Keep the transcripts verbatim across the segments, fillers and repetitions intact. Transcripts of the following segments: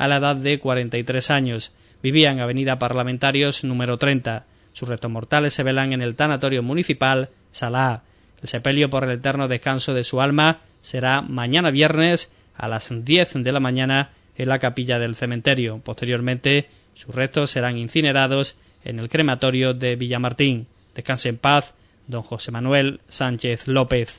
a la edad de cuarenta y tres años. Vivía en Avenida Parlamentarios número treinta. Sus restos mortales se velan en el tanatorio municipal Salá. El sepelio por el eterno descanso de su alma será mañana viernes a las diez de la mañana en la capilla del cementerio. Posteriormente, sus restos serán incinerados en el crematorio de Villamartín. Descanse en paz, don José Manuel Sánchez López.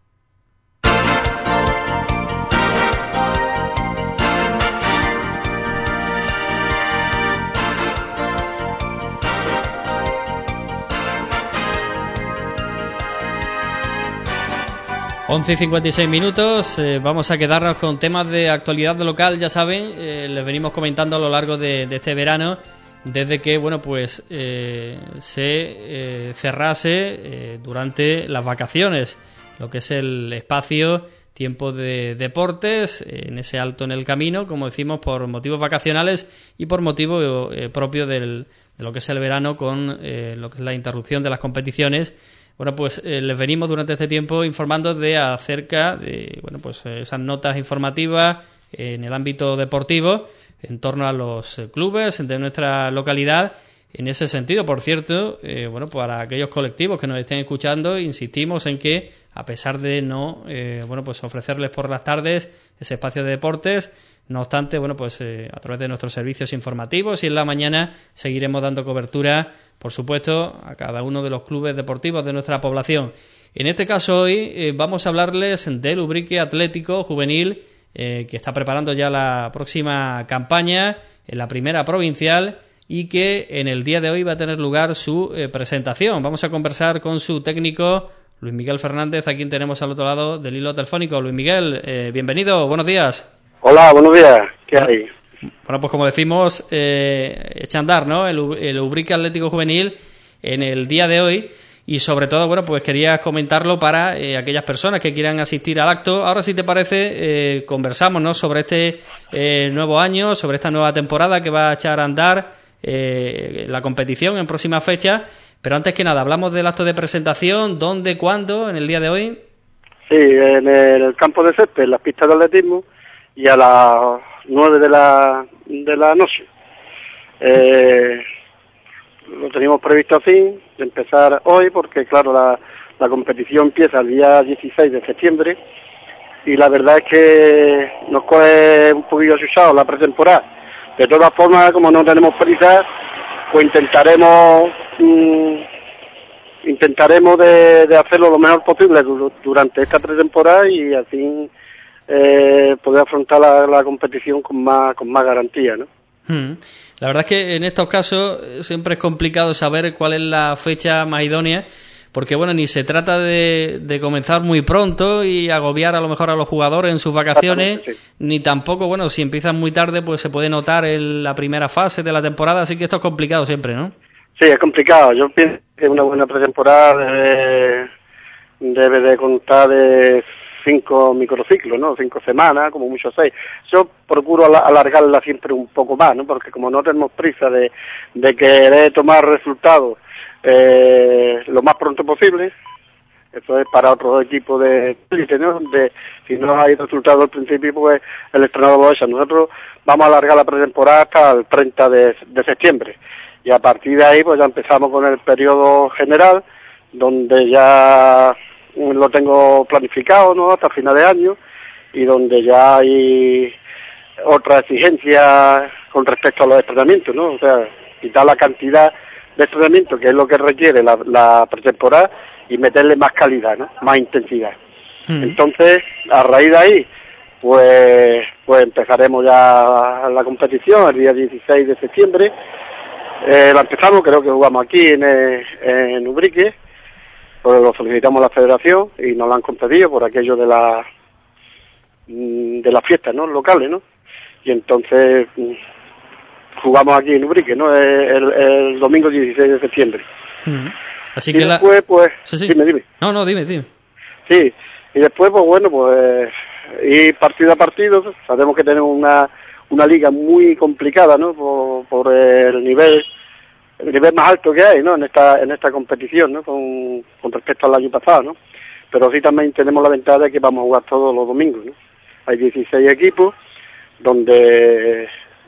once y cincuenta y seis minutos, eh, vamos a quedarnos con temas de actualidad local, ya saben, eh, les venimos comentando a lo largo de, de este verano, desde que, bueno, pues eh, se eh, cerrase eh, durante las vacaciones, lo que es el espacio Tiempo de Deportes, eh, en ese alto en el camino, como decimos, por motivos vacacionales y por motivo eh, propio del, de lo que es el verano con eh, lo que es la interrupción de las competiciones. Bueno, pues eh, les venimos durante este tiempo informando de acerca de, bueno, pues eh, esas notas informativas eh, en el ámbito deportivo en torno a los eh, clubes de nuestra localidad. En ese sentido, por cierto, eh, bueno, para aquellos colectivos que nos estén escuchando, insistimos en que, a pesar de no, eh, bueno, pues ofrecerles por las tardes ese espacio de deportes, no obstante, bueno, pues eh, a través de nuestros servicios informativos y en la mañana seguiremos dando cobertura, por supuesto, a cada uno de los clubes deportivos de nuestra población. En este caso hoy eh, vamos a hablarles del Ubrique Atlético Juvenil, eh, que está preparando ya la próxima campaña en la primera provincial y que en el día de hoy va a tener lugar su eh, presentación. Vamos a conversar con su técnico, Luis Miguel Fernández, a quien tenemos al otro lado del hilo telefónico. Luis Miguel, eh, bienvenido, buenos días. Hola, buenos días, ¿qué bueno, hay? Bueno, pues como decimos, eh, echa a andar, ¿no? El, el Ubrique Atlético Juvenil en el día de hoy y sobre todo, bueno, pues quería comentarlo para eh, aquellas personas que quieran asistir al acto. Ahora, si te parece, eh, conversamos, ¿no? Sobre este eh, nuevo año, sobre esta nueva temporada que va a echar a andar eh, la competición en próxima fecha. Pero antes que nada, hablamos del acto de presentación, ¿dónde, cuándo, en el día de hoy? Sí, en el campo de césped, en las pistas de atletismo, y a las nueve de la de la noche. Eh, lo teníamos previsto así, de empezar hoy, porque claro, la, la competición empieza el día dieciséis de septiembre, y la verdad es que nos coge un poquillo asustados la pretemporada. De todas formas, como no tenemos prisa, pues intentaremos mmm, intentaremos de, de hacerlo lo mejor posible durante esta pretemporada y así eh, poder afrontar la, la competición con más con más garantía, ¿no? Hmm. La verdad es que en estos casos siempre es complicado saber cuál es la fecha más idónea, porque bueno, ni se trata de, de comenzar muy pronto y agobiar a lo mejor a los jugadores en sus vacaciones, sí. Ni tampoco, bueno, si empiezan muy tarde pues se puede notar en la primera fase de la temporada, así que esto es complicado siempre, ¿no? Sí, es complicado. Yo pienso que una buena pretemporada debe, debe de contar de cinco microciclos, ¿no? Cinco semanas, como mucho seis. Yo procuro alargarla siempre un poco más, ¿no? Porque como no tenemos prisa de, de querer tomar resultados eh, lo más pronto posible, eso es para otro equipo de élite, ¿no? De, si no hay resultados al principio, pues el entrenador lo echa. Nosotros vamos a alargar la pretemporada hasta el treinta de septiembre. Y a partir de ahí pues ya empezamos con el periodo general, donde ya lo tengo planificado, ¿no? Hasta final de año, y donde ya hay otra exigencia con respecto a los entrenamientos, ¿no? O sea, quitar la cantidad de entrenamiento, que es lo que requiere la, la pretemporada, y meterle más calidad, ¿no? Más intensidad. Hmm. Entonces, a raíz de ahí, pues, pues empezaremos ya la competición el día dieciséis de septiembre. Eh, la empezamos, creo que jugamos aquí en, en Ubrique, pues lo solicitamos a la federación y nos la han concedido por aquello de la de las fiestas, ¿no? Locales, ¿no? Y entonces jugamos aquí en Ubrique, ¿no? El, el domingo dieciséis de septiembre. Uh-huh. Así y que después, la... pues, sí, sí. dime, dime. No, no, dime, dime. Sí, y después, pues bueno, pues ir partido a partido. Sabemos que tenemos una una liga muy complicada, ¿no? Por, por el nivel el nivel más alto que hay, ¿no? En esta en esta competición, ¿no? Con, con respecto al año pasado, ¿no? Pero sí también tenemos la ventaja de que vamos a jugar todos los domingos, ¿no? Hay dieciséis equipos donde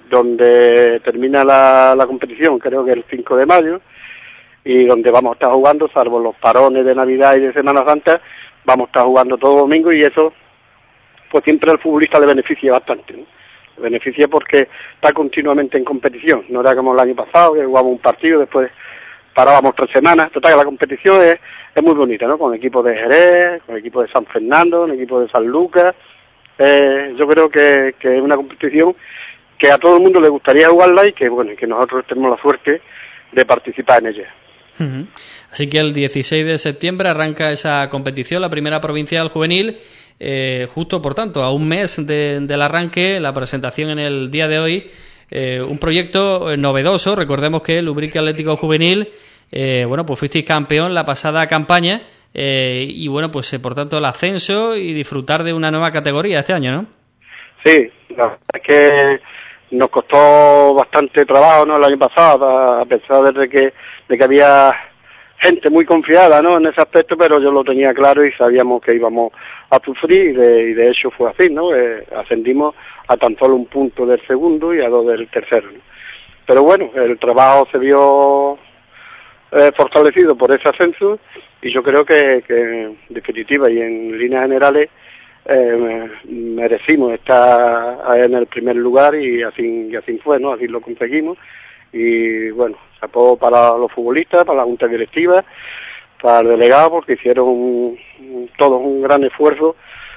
donde termina la, la competición, creo que el cinco de mayo, y donde vamos a estar jugando, salvo los parones de Navidad y de Semana Santa, vamos a estar jugando todo domingo, y eso pues siempre al futbolista le beneficia bastante, ¿no? Le beneficia porque está continuamente en competición, no era como el año pasado, que jugamos un partido, después parábamos tres semanas. Total, que la competición es, es muy bonita, ¿no? Con equipos de Jerez, con equipos de San Fernando, con equipos de San Lucas. Eh, yo creo que, que es una competición que a todo el mundo le gustaría jugarla, y que, bueno, que nosotros tenemos la suerte de participar en ella. Uh-huh. Así que el dieciséis de septiembre arranca esa competición, la primera provincial juvenil. Eh, justo, por tanto, a un mes de, del arranque, la presentación en el día de hoy, eh, un proyecto novedoso. Recordemos que el Ubrique Atlético Juvenil, eh, bueno, pues fuisteis campeón la pasada campaña, eh, y bueno, pues eh, por tanto el ascenso y disfrutar de una nueva categoría este año, ¿no? Sí, la verdad es que nos costó bastante trabajo, ¿no? El año pasado, a pesar de que, de que había gente muy confiada, ¿no? En ese aspecto, pero yo lo tenía claro y sabíamos que íbamos a sufrir, y de, y de hecho fue así, ¿no? Eh, ascendimos a tan solo un punto del segundo y a dos del tercero, ¿no? Pero bueno, el trabajo se vio eh, fortalecido por ese ascenso, y yo creo que, que en definitiva y en líneas generales eh, merecimos estar en el primer lugar, y así, y así fue, ¿no? Así lo conseguimos. Y bueno, chapó para los futbolistas, para la junta directiva, para el delegado, porque hicieron un, un, todos un gran esfuerzo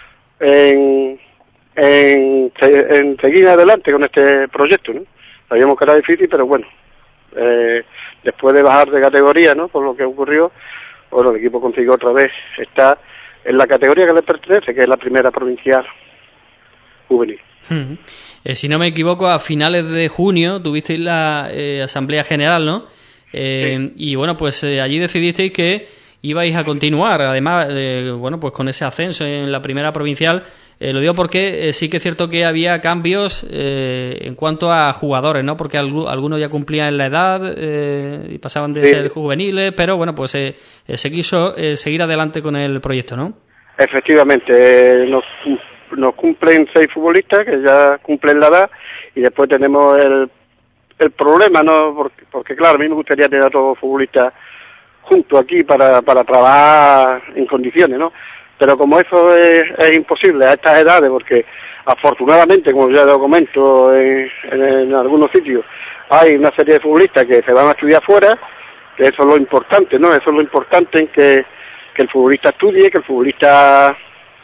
en, en, en seguir adelante con este proyecto, ¿no? Sabíamos que era difícil, pero bueno, eh, después de bajar de categoría, ¿no? Por lo que ocurrió, bueno, el equipo consiguió otra vez estar en la categoría que le pertenece, que es la primera provincial juvenil. Hmm. Eh, si no me equivoco, a finales de junio tuvisteis la eh, Asamblea General, ¿no? Eh, sí. Y bueno, pues eh, allí decidisteis que ibais a continuar, además, eh, bueno, pues con ese ascenso en la primera provincial. Eh, lo digo porque eh, sí que es cierto que había cambios eh, en cuanto a jugadores, ¿no? Porque alg- algunos ya cumplían en la edad eh, y pasaban de sí. ser juveniles, pero bueno, pues eh, eh, se quiso eh, seguir adelante con el proyecto, ¿no? Efectivamente, eh, nos, nos cumplen seis futbolistas que ya cumplen la edad, y después tenemos el, el problema, ¿no? Porque, porque claro, a mí me gustaría tener a todos los futbolistas juntos aquí para, para trabajar en condiciones, ¿no? Pero como eso es, es imposible a estas edades, porque afortunadamente, como ya lo comento en, en, en algunos sitios, hay una serie de futbolistas que se van a estudiar fuera, que eso es lo importante, ¿no? Eso es lo importante, en que, que el futbolista estudie, que el futbolista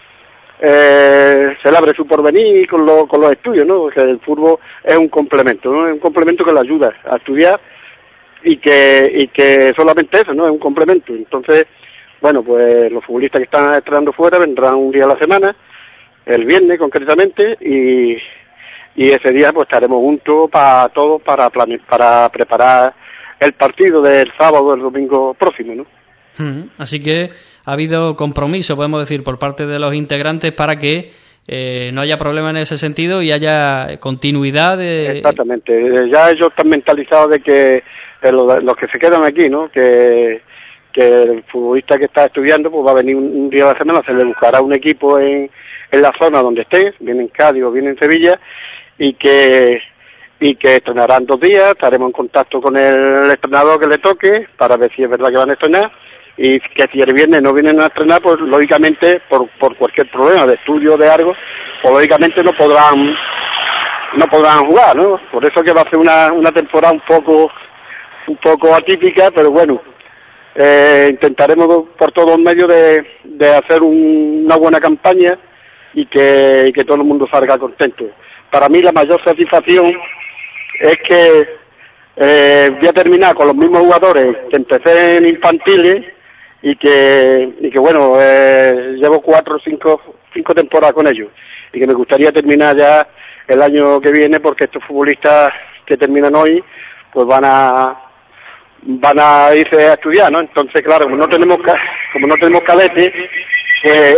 eh, se labre su porvenir con, lo, con los estudios, ¿no? Porque el fútbol es un complemento, ¿no? Es un complemento que le ayuda a estudiar, y que, y que solamente eso, ¿no? Es un complemento. Entonces, bueno, pues los futbolistas que están entrenando fuera vendrán un día a la semana, el viernes concretamente, y, y ese día pues estaremos juntos para todos para plane, para preparar el partido del sábado o el domingo próximo, ¿no? Hmm. Así que ha habido compromiso, podemos decir, por parte de los integrantes para que eh, no haya problema en ese sentido y haya continuidad. De... Exactamente, ya ellos están mentalizados de que eh, los, los que se quedan aquí, ¿no? Que que el futbolista que está estudiando pues va a venir un, un día a la semana, se le buscará un equipo en, en la zona donde esté, viene en Cádiz o viene en Sevilla, y que y que estrenarán dos días, estaremos en contacto con el entrenador que le toque para ver si es verdad que van a estrenar, y que si el viernes no vienen a estrenar, pues lógicamente por, por cualquier problema de estudio o de algo, pues lógicamente no podrán no podrán jugar, ¿no? Por eso que va a ser una, una temporada un poco un poco atípica, pero bueno, Eh, intentaremos por todos los medios de, de hacer un, una buena campaña, y que, y que todo el mundo salga contento. Para mí la mayor satisfacción es que eh, voy a terminar con los mismos jugadores que empecé en infantiles, y que, y que bueno, eh, llevo cuatro o cinco, cinco temporadas con ellos, y que me gustaría terminar ya el año que viene, porque estos futbolistas que terminan hoy pues van a van a irse a estudiar, ¿no? Entonces, claro, como no tenemos como no tenemos calete, pues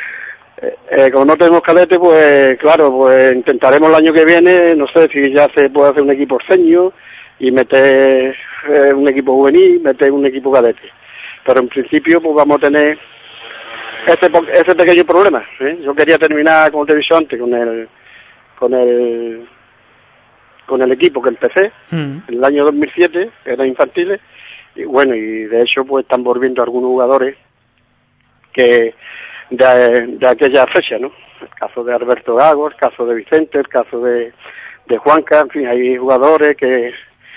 eh, como no tenemos calete, pues claro, pues intentaremos el año que viene, no sé si ya se puede hacer un equipo senior y meter eh, un equipo juvenil, meter un equipo cadete. Pero en principio, pues vamos a tener ese ese pequeño problema, ¿eh? Yo quería terminar, como te he dicho antes, con el con el con el equipo que empecé mm. en el año dos mil siete, eran infantiles, y bueno, y de hecho pues están volviendo algunos jugadores que de, de aquella fecha, ¿no? El caso de Alberto Gago, el caso de Vicente, el caso de, de Juanca, en fin, hay jugadores que,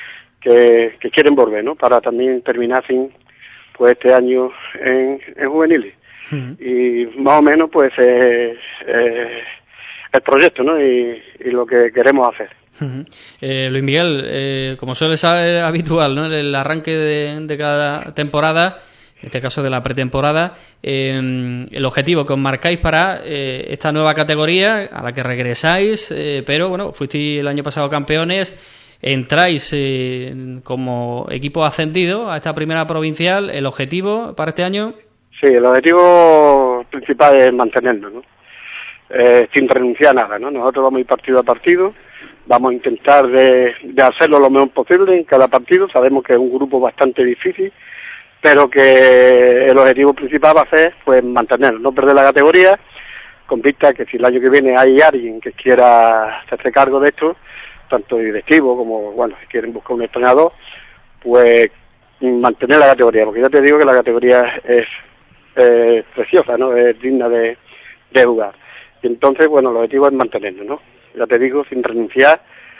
que, que quieren volver, ¿no? Para también terminar sin, pues este año en, en juveniles. Uh-huh. Y más o menos pues eh, eh, el proyecto, ¿no? Y, y lo que queremos hacer. Uh-huh. eh, Luis Miguel, eh, como suele ser habitual, ¿no? El arranque de, de cada temporada, en este caso de la pretemporada, eh, el objetivo que os marcáis para eh, esta nueva categoría a la que regresáis, eh, pero bueno, fuisteis el año pasado campeones, entráis eh, como equipo ascendido a esta primera provincial. ¿El objetivo para este año? Sí, el objetivo principal es mantenernos, ¿no? Eh, sin renunciar a nada, ¿no? Nosotros vamos a ir partido a partido, vamos a intentar de, de hacerlo lo mejor posible en cada partido. Sabemos que es un grupo bastante difícil, pero que el objetivo principal va a ser pues mantenernos, no perder la categoría, con vista que si el año que viene hay alguien que quiera hacerse cargo de esto, tanto directivo como, bueno, si quieren buscar un entrenador, pues mantener la categoría, porque ya te digo que la categoría es eh, preciosa, ¿no? Es digna de, de jugar. Y entonces, bueno, el objetivo es mantenernos, ¿no? Ya te digo, sin renunciar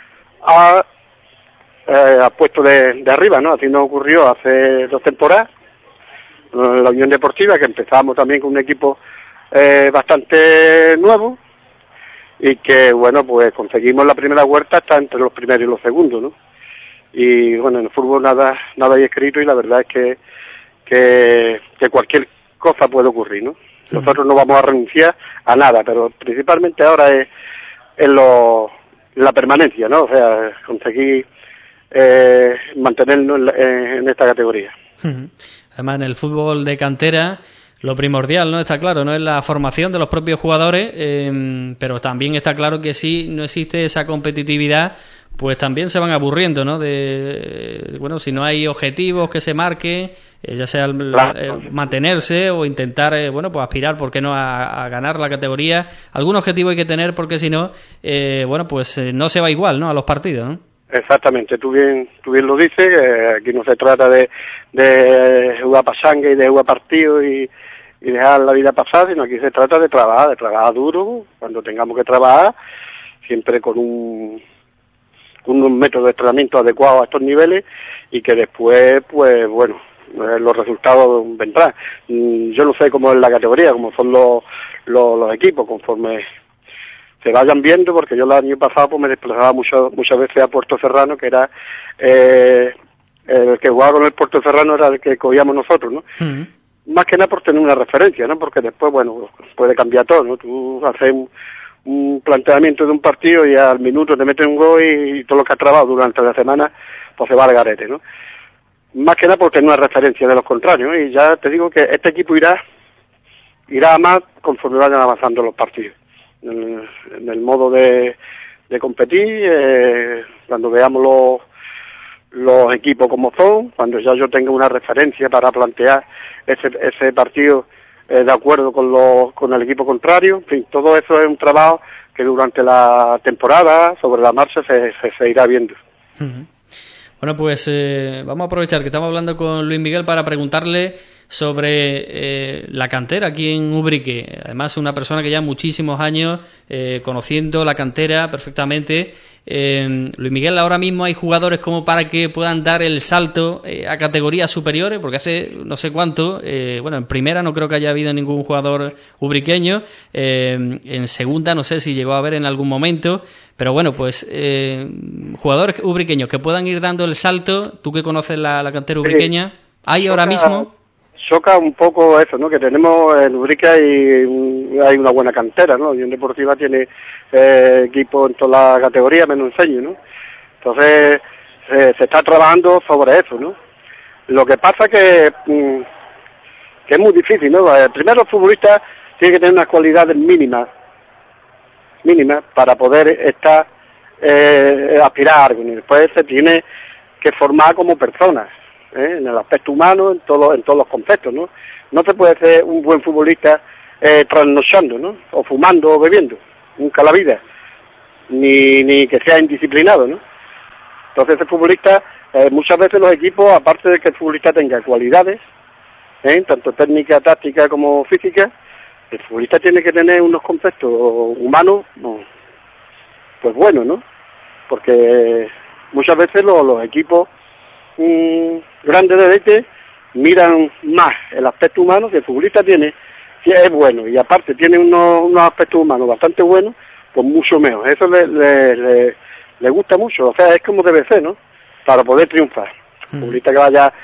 a Eh, a puesto de, de arriba, ¿no? Así nos ocurrió hace dos temporadas en la Unión Deportiva, que empezamos también con un equipo eh, bastante nuevo y que, bueno, pues conseguimos la primera vuelta hasta entre los primeros y los segundos, ¿no? Y, bueno, en el fútbol nada nada hay escrito y la verdad es que, que, que cualquier cosa puede ocurrir, ¿no? Sí. Nosotros no vamos a renunciar a nada, pero principalmente ahora es en, lo, en la permanencia, ¿no? O sea, conseguir Eh, mantenernos en, la, en esta categoría. Además, en el fútbol de cantera, lo primordial, ¿no? Está claro, no es la formación de los propios jugadores, eh, pero también está claro que si no existe esa competitividad, pues también se van aburriendo, ¿no? De, bueno, si no hay objetivos que se marquen, eh, ya sea el, claro. el mantenerse o intentar, eh, bueno, pues aspirar, ¿por qué no?, a, a ganar la categoría. Algún objetivo hay que tener, porque si no, eh, bueno, pues eh, no se va igual, ¿no?, a los partidos, ¿no? Exactamente, tú bien, tú bien lo dices, eh, aquí no se trata de, de jugar pasanga y de jugar partido y, y dejar la vida pasar, sino aquí se trata de trabajar, de trabajar duro, cuando tengamos que trabajar, siempre con un, con un método de entrenamiento adecuado a estos niveles y que después, pues bueno, eh, los resultados vendrán. Yo no sé cómo es la categoría, cómo son los, los, los equipos, conforme se vayan viendo, porque yo el año pasado pues me desplazaba mucho, muchas veces a Puerto Serrano, que era eh, el que jugaba con el Puerto Serrano era el que cogíamos nosotros, ¿no? Uh-huh. Más que nada por tener una referencia, ¿no? Porque después, bueno, puede cambiar todo, ¿no? Tú haces un, un planteamiento de un partido y al minuto te metes un gol y, y todo lo que has trabajado durante la semana pues se va al garete, ¿no? Más que nada por tener una referencia de los contrarios, ¿no? Y ya te digo que este equipo irá irá más conforme vayan avanzando los partidos. En, en el modo de, de competir, eh, cuando veamos los, los equipos como son, cuando ya yo tenga una referencia para plantear ese, ese partido eh, de acuerdo con, los, con el equipo contrario, en fin, todo eso es un trabajo que durante la temporada, sobre la marcha, se, se, se irá viendo. Uh-huh. Bueno, pues eh, vamos a aprovechar que estamos hablando con Luis Miguel para preguntarle sobre eh, la cantera aquí en Ubrique. Además, una persona que lleva muchísimos años eh, conociendo la cantera perfectamente. Eh, Luis Miguel, ahora mismo hay jugadores como para que puedan dar el salto eh, a categorías superiores, porque hace no sé cuánto, eh, bueno, en primera no creo que haya habido ningún jugador ubriqueño, eh, en segunda no sé si llegó a haber en algún momento, pero bueno, pues eh, jugadores ubriqueños que puedan ir dando el salto, tú que conoces la, la cantera ubriqueña, ¿hay ahora mismo? Choca un poco eso, ¿no? Que tenemos en Ubrique hay, hay una buena cantera, ¿no? La Unión Deportiva tiene eh, equipo en toda la categoría, menos enseño, ¿no? Entonces, eh, se está trabajando sobre eso, ¿no? Lo que pasa que, mm, que es muy difícil, ¿no? Primero los futbolistas tienen que tener unas cualidades mínimas, mínimas, para poder estar, eh, aspirar a algo, y después se tiene que formar como personas. ¿Eh? En el aspecto humano, en todo, en todos los conceptos, ¿no? No se puede ser un buen futbolista eh, trasnochando, ¿no? O fumando o bebiendo, nunca la vida, ni ni que sea indisciplinado, ¿no? Entonces el futbolista, eh, muchas veces los equipos, aparte de que el futbolista tenga cualidades, ¿eh? tanto técnica, táctica como física, el futbolista tiene que tener unos conceptos humanos, pues buenos, ¿no? Porque muchas veces los, los equipos mmm, grandes de élite miran más el aspecto humano que el futbolista tiene, si es bueno, y aparte tiene unos, unos aspectos humanos bastante buenos, pues mucho mejor. Eso le, le, le, le gusta mucho, o sea, es como debe ser, ¿no? Para poder triunfar. El futbolista que vaya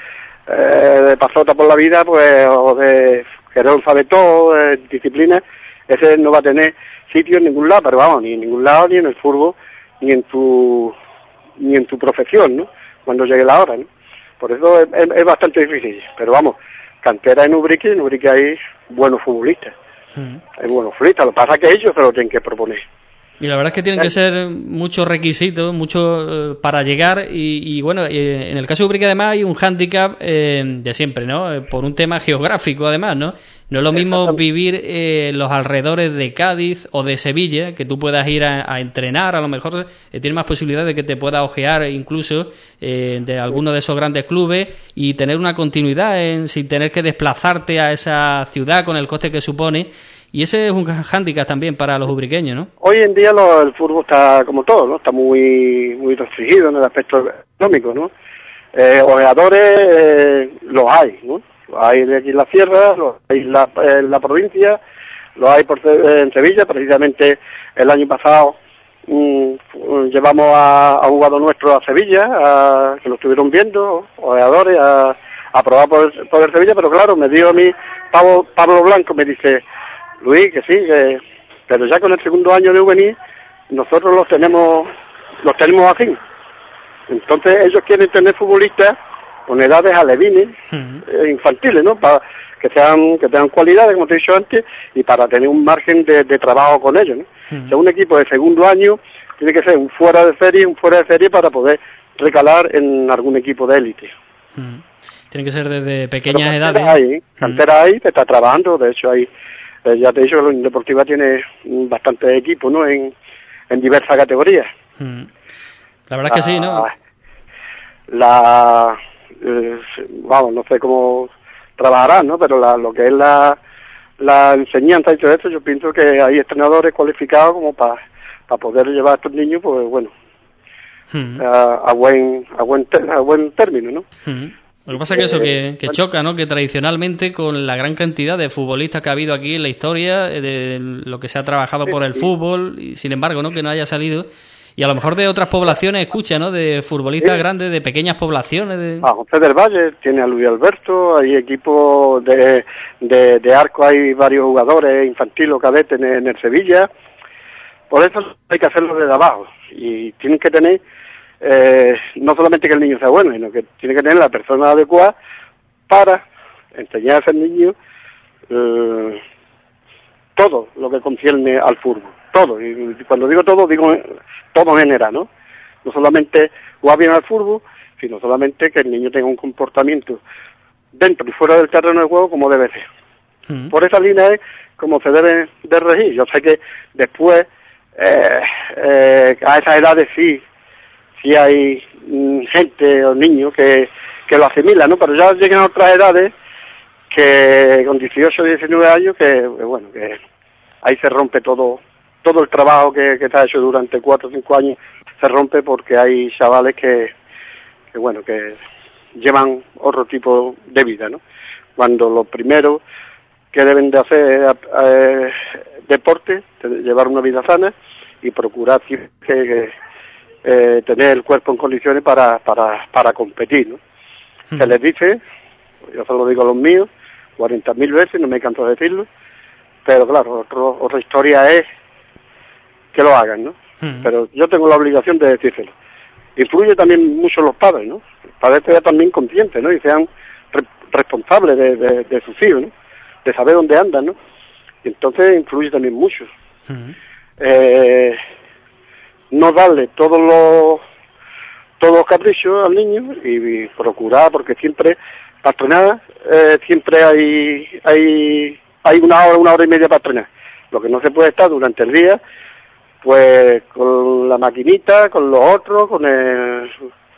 eh, de pasota por la vida, pues, o de querer saber todo, eh, disciplina, ese no va a tener sitio en ningún lado, pero vamos, ni en ningún lado, ni en el fútbol, ni en tu ni en tu profesión, ¿no? Cuando llegue la hora, ¿no? Por eso es, es, es bastante difícil, pero vamos, cantera en Ubrique, en Ubrique hay buenos futbolistas, mm. hay buenos futbolistas, lo que pasa es que ellos se lo tienen que proponer. Y la verdad es que tienen que ser muchos requisitos, mucho eh, para llegar y, y bueno, eh, en el caso de Ubrique además hay un hándicap eh, de siempre, ¿no? Eh, por un tema geográfico además, ¿no? No es lo mismo vivir eh, los alrededores de Cádiz o de Sevilla, que tú puedas ir a, a entrenar, a lo mejor eh, tienes más posibilidades de que te puedas ojear incluso eh, de alguno de esos grandes clubes y tener una continuidad en, sin tener que desplazarte a esa ciudad con el coste que supone. Y ese es un hándicap también para los ubriqueños, ¿no? Hoy en día lo, el fútbol está como todo, ¿no? Está muy muy restringido en el aspecto económico, ¿no? Eh, ojeadores eh, los hay, ¿no? Los hay de aquí en la sierra, los hay en la, en la provincia, los hay por, en Sevilla. Precisamente el año pasado mmm, llevamos a, a un jugador nuestro a Sevilla, a, que lo estuvieron viendo, ojeadores, a, a probar por, por el Sevilla, pero claro, me dio a mí Pablo, Pablo Blanco, me dice... Luis, que sí, que, pero ya con el segundo año de juvenil nosotros los tenemos los tenemos así. Entonces ellos quieren tener futbolistas con edades alevines, uh-huh. eh, infantiles, ¿no? Para que sean que tengan cualidades, como te he dicho antes, y para tener un margen de, de trabajo con ellos, ¿no? Uh-huh. O sea, un equipo de segundo año tiene que ser un fuera de serie, un fuera de serie para poder recalar en algún equipo de élite. Uh-huh. Tiene que ser desde pequeñas edades. Hay, cantera uh-huh. ahí, se está trabajando, de hecho hay... Ya te he dicho que la Unión Deportiva tiene bastante equipo, ¿no? En, en diversas categorías. Hmm. La verdad es que sí, ¿no? La, eh, vamos, no sé cómo trabajarán, ¿no? Pero la, lo que es la, la enseñanza y todo esto, yo pienso que hay entrenadores cualificados como para para poder llevar a estos niños, pues bueno, hmm. a, a buen a buen ter, a buen término, ¿no? Hmm. Lo que pasa es que eso, que, que choca, ¿no? Que tradicionalmente con la gran cantidad de futbolistas que ha habido aquí en la historia, de lo que se ha trabajado por el fútbol, y sin embargo, ¿no? Que no haya salido. Y a lo mejor de otras poblaciones escucha, ¿no? De futbolistas sí. grandes, de pequeñas poblaciones. De... Ah, José del Valle tiene a Luis Alberto, hay equipos de, de, de arco, hay varios jugadores infantiles o cadetes en, en el Sevilla. Por eso hay que hacerlo desde abajo. Y tienen que tener... Eh, no solamente que el niño sea bueno, sino que tiene que tener la persona adecuada para enseñar a ese niño eh, todo lo que concierne al fútbol, todo, y cuando digo todo, digo todo en general, ¿no? No solamente jugar bien al fútbol, sino solamente que el niño tenga un comportamiento dentro y fuera del terreno de juego como debe ser. Uh-huh. Por esa línea es como se debe de regir. Yo sé que después, eh, eh, a esas edades sí, si hay mm, gente o niños que, que lo asimilan, ¿no? Pero ya llegan a otras edades que con dieciocho, diecinueve años que, bueno, que ahí se rompe todo todo el trabajo que, que está hecho durante cuatro o cinco años, se rompe porque hay chavales que, que, bueno, que llevan otro tipo de vida, ¿no? Cuando lo primero que deben de hacer es eh, deporte, llevar una vida sana y procurar que... que Eh, tener el cuerpo en condiciones para para para competir, ¿no? Uh-huh. Se les dice, yo se lo digo a los míos, cuarenta mil veces, no me canso de decirlo, pero claro, otro, otra historia es que lo hagan, ¿no? Uh-huh. Pero yo tengo la obligación de decírselo. Influye también mucho los padres, ¿no? Los padres sean también conscientes, ¿no? Y sean re- responsables de, de, de sus hijos, ¿no? De saber dónde andan, ¿no? Y entonces influye también mucho. Uh-huh. Eh... no darle todos los todos los caprichos al niño y, y procurar, porque siempre para entrenar eh, siempre hay hay hay una hora una hora y media para entrenar. Lo que no se puede estar durante el día pues con la maquinita, con los otros, con el,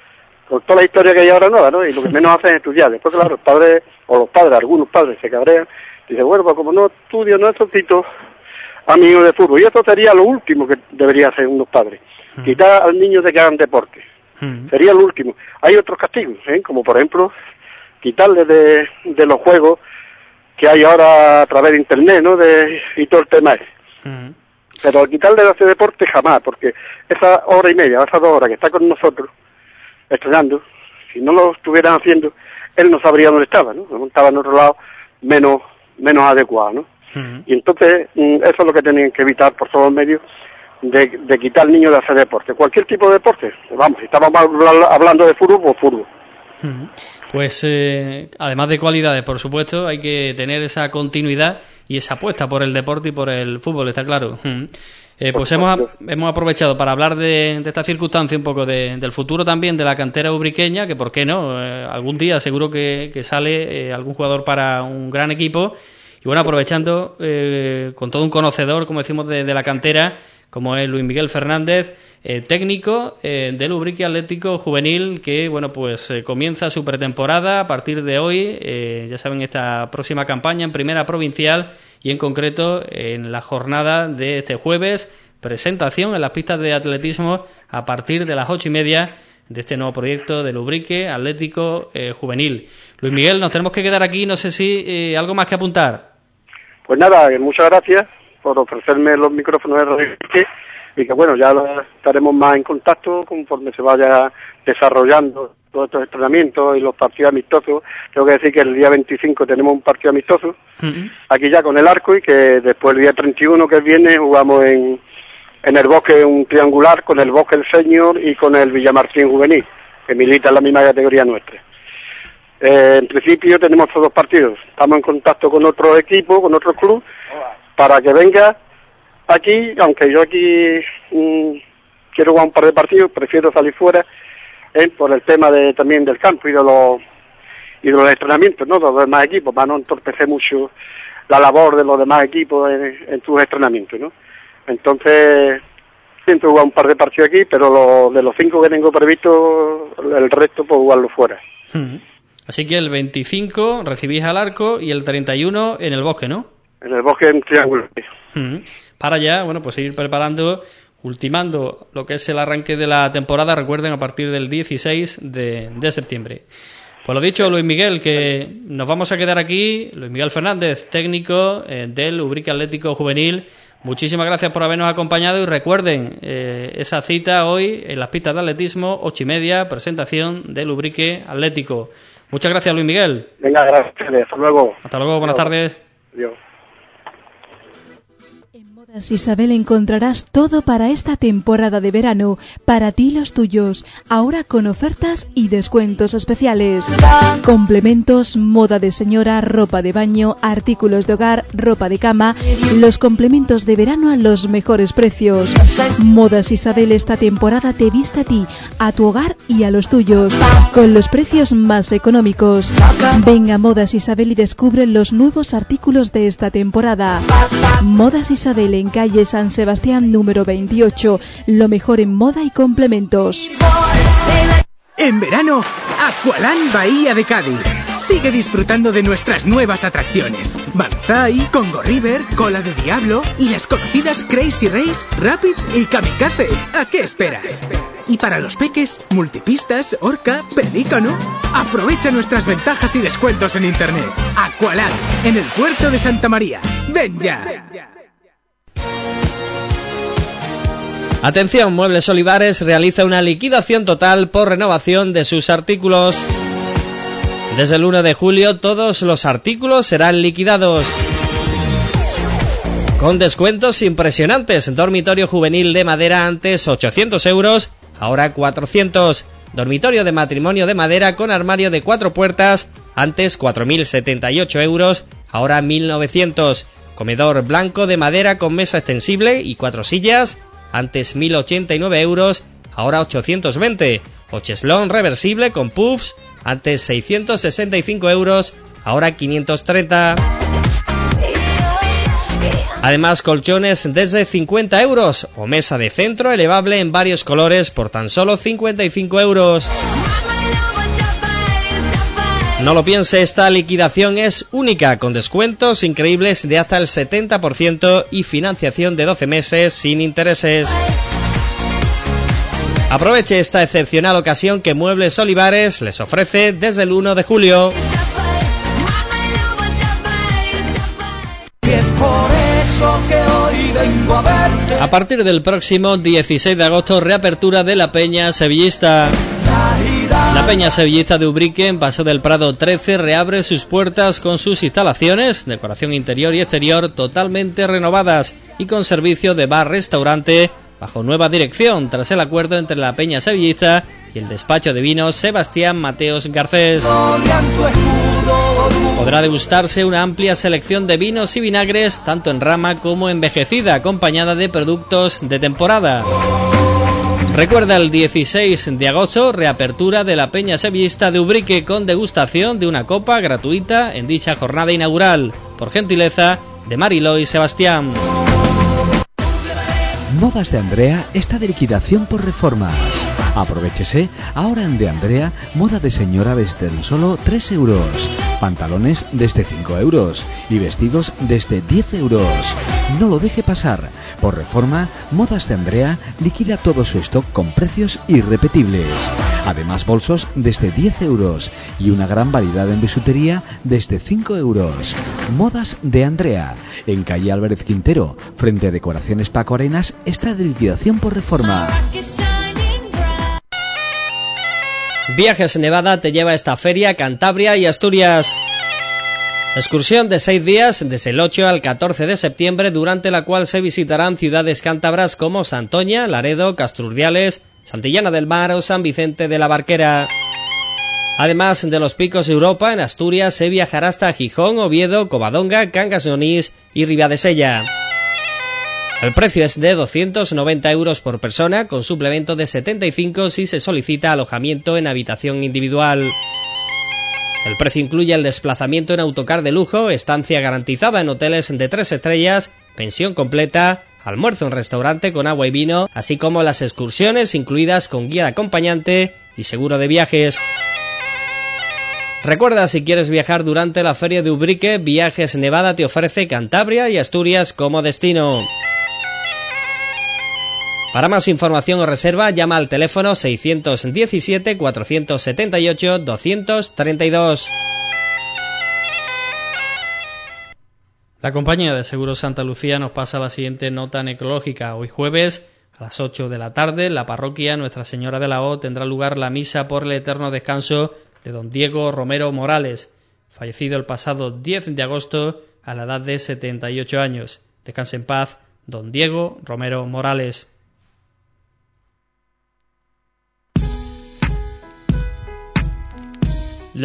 con toda la historia que hay ahora nueva, ¿no? Y lo que menos hacen es estudiar. Después, claro, los padres, o los padres, algunos padres se cabrean, dicen, bueno, pues como no estudio, no necesito amigos de fútbol. Y esto sería lo último que debería hacer unos padres. Uh-huh. Quitar al niño de que hagan deporte. Uh-huh. Sería lo último. Hay otros castigos, ¿eh? Como por ejemplo, quitarle de, de los juegos que hay ahora a través de internet, ¿no? De, y todo el tema ese. Uh-huh. Pero quitarle de hacer deporte jamás, porque esa hora y media, esas dos horas que está con nosotros, estrenando, si no lo estuvieran haciendo, él no sabría dónde estaba, ¿no? Estaba en otro lado menos, menos adecuado, ¿no? Uh-huh. Y entonces, eso es lo que tenían que evitar por todos los medios, de, de quitar al niño de hacer deporte. Cualquier tipo de deporte, vamos, si estábamos hablando de fútbol, pues fútbol. Uh-huh. Pues, eh, además de cualidades, por supuesto, hay que tener esa continuidad y esa apuesta por el deporte y por el fútbol, está claro. Uh-huh. Eh, pues hemos, hemos aprovechado para hablar de, de esta circunstancia un poco de, del futuro también de la cantera ubriqueña, que por qué no, eh, algún día seguro que, que sale eh, algún jugador para un gran equipo. Y bueno, aprovechando eh, con todo un conocedor, como decimos, de, de la cantera, como es Luis Miguel Fernández, eh, técnico eh, del Ubrique Atlético Juvenil, que bueno, pues eh, comienza su pretemporada a partir de hoy, eh, ya saben, esta próxima campaña en Primera Provincial y en concreto en la jornada de este jueves, presentación en las pistas de atletismo a partir de las ocho y media de este nuevo proyecto del Ubrique Atlético eh, Juvenil. Luis Miguel, nos tenemos que quedar aquí, no sé si eh, algo más que apuntar. Pues nada, muchas gracias por ofrecerme los micrófonos de Radio Ubrique y que bueno, ya estaremos más en contacto conforme se vaya desarrollando todos estos entrenamientos y los partidos amistosos. Tengo que decir que el día veinticinco tenemos un partido amistoso uh-huh. aquí ya con el Arco y que después el día treinta y uno que viene jugamos en, en el Bosque un triangular con el Bosque el Señor y con el Villamartín Juvenil, que milita en la misma categoría nuestra. Eh, en principio tenemos estos dos partidos. Estamos en contacto con otro equipo, con otro club, para que venga aquí, aunque yo aquí mmm, quiero jugar un par de partidos, prefiero salir fuera, eh, por el tema de también del campo y de los y de los entrenamientos, ¿no? De los demás equipos, para no entorpecer mucho la labor de los demás equipos en, en sus entrenamientos, ¿no? Entonces, siento jugar un par de partidos aquí, pero lo, de los cinco que tengo previsto, el resto puedo jugarlo fuera. Hmm. Así que el veinticinco recibís al Arco y el treinta y uno en el Bosque, ¿no? En el Bosque en triángulo. Hmm. Para ya, bueno, pues seguir preparando, ultimando lo que es el arranque de la temporada, recuerden, a partir del dieciséis de, de septiembre. Pues lo dicho, Luis Miguel, que nos vamos a quedar aquí. Luis Miguel Fernández, técnico eh, del Ubrique Atlético Juvenil. Muchísimas gracias por habernos acompañado y recuerden eh, esa cita hoy en las pistas de atletismo, ocho y media, presentación del Ubrique Atlético. Muchas gracias, Luis Miguel. Venga, gracias. Hasta luego. Hasta luego, buenas Adiós. tardes. Adiós. Modas Isabel encontrarás todo para esta temporada de verano, para ti y los tuyos, ahora con ofertas y descuentos especiales. Complementos, moda de señora, ropa de baño, artículos de hogar, ropa de cama, los complementos de verano a los mejores precios. Modas Isabel esta temporada te viste a ti, a tu hogar y a los tuyos, con los precios más económicos. Venga a Modas Isabel y descubre los nuevos artículos de esta temporada. Modas Isabel en calle San Sebastián número veintiocho, lo mejor en moda y complementos. En verano, Aqualand Bahía de Cádiz. Sigue disfrutando de nuestras nuevas atracciones. Banzai, Congo River, Cola de Diablo y las conocidas Crazy Race, Rapids y Kamikaze. ¿A qué esperas? Y para los peques, multipistas, orca, pelícano. Aprovecha nuestras ventajas y descuentos en internet. Aqualand, en el puerto de Santa María. ¡Ven ya! Atención, Muebles Olivares realiza una liquidación total por renovación de sus artículos. Desde el uno de julio todos los artículos serán liquidados con descuentos impresionantes. Dormitorio juvenil de madera antes ochocientos euros, ahora cuatrocientos. Dormitorio de matrimonio de madera con armario de cuatro puertas, antes cuatro mil setenta y ocho euros, ahora mil novecientos. Comedor blanco de madera con mesa extensible y cuatro sillas, antes mil ochenta y nueve euros, ahora ochocientos veinte. Ocheslón reversible con puffs, antes seiscientos sesenta y cinco euros, ahora quinientos treinta. Además, colchones desde cincuenta euros o mesa de centro elevable en varios colores por tan solo cincuenta y cinco euros. No lo piense, esta liquidación es única, con descuentos increíbles de hasta el setenta por ciento y financiación de doce meses sin intereses. Aproveche esta excepcional ocasión que Muebles Olivares les ofrece desde el uno de julio. A partir del próximo dieciséis de agosto, reapertura de la Peña Sevillista. La Peña Sevillista de Ubrique, en Paseo del Prado trece, reabre sus puertas con sus instalaciones, decoración interior y exterior totalmente renovadas y con servicio de bar-restaurante bajo nueva dirección, tras el acuerdo entre la Peña Sevillista y el despacho de vinos Sebastián Mateos Garcés. Podrá degustarse una amplia selección de vinos y vinagres, tanto en rama como envejecida, acompañada de productos de temporada. Recuerda, el dieciséis de agosto, reapertura de la Peña Sevillista de Ubrique con degustación de una copa gratuita en dicha jornada inaugural, por gentileza de Mariló y Sebastián. Modas de Andrea está de liquidación por reformas. Aprovéchese, ahora en De Andrea, moda de señora desde solo tres euros, pantalones desde cinco euros y vestidos desde diez euros. No lo deje pasar. Por reforma, Modas de Andrea liquida todo su stock con precios irrepetibles. Además, bolsos desde diez euros y una gran variedad en bisutería desde cinco euros. Modas de Andrea, en calle Álvarez Quintero, frente a Decoraciones Paco Arenas, está de liquidación por reforma. Viajes Nevada te lleva a esta feria Cantabria y Asturias. Excursión de seis días desde el ocho al catorce de septiembre, durante la cual se visitarán ciudades cántabras como Santoña, Laredo, Castrurdiales, Santillana del Mar o San Vicente de la Barquera. Además de los picos de Europa, en Asturias se viajará hasta Gijón, Oviedo, Covadonga, Cangas de Onís y Ribadesella. El precio es de doscientos noventa euros por persona, con suplemento de setenta y cinco si se solicita alojamiento en habitación individual. El precio incluye el desplazamiento en autocar de lujo, estancia garantizada en hoteles de tres estrellas, pensión completa, almuerzo en restaurante con agua y vino, así como las excursiones incluidas con guía de acompañante y seguro de viajes. Recuerda, si quieres viajar durante la feria de Ubrique, Viajes Nevada te ofrece Cantabria y Asturias como destino. Para más información o reserva, llama al teléfono seiscientos diecisiete, cuatrocientos setenta y ocho, doscientos treinta y dos. La compañía de Seguros Santa Lucía nos pasa la siguiente nota necrológica. Hoy jueves, a las ocho de la tarde, en la parroquia Nuestra Señora de la O tendrá lugar la misa por el eterno descanso de don Diego Romero Morales, fallecido el pasado diez de agosto a la edad de setenta y ocho años. Descanse en paz, don Diego Romero Morales.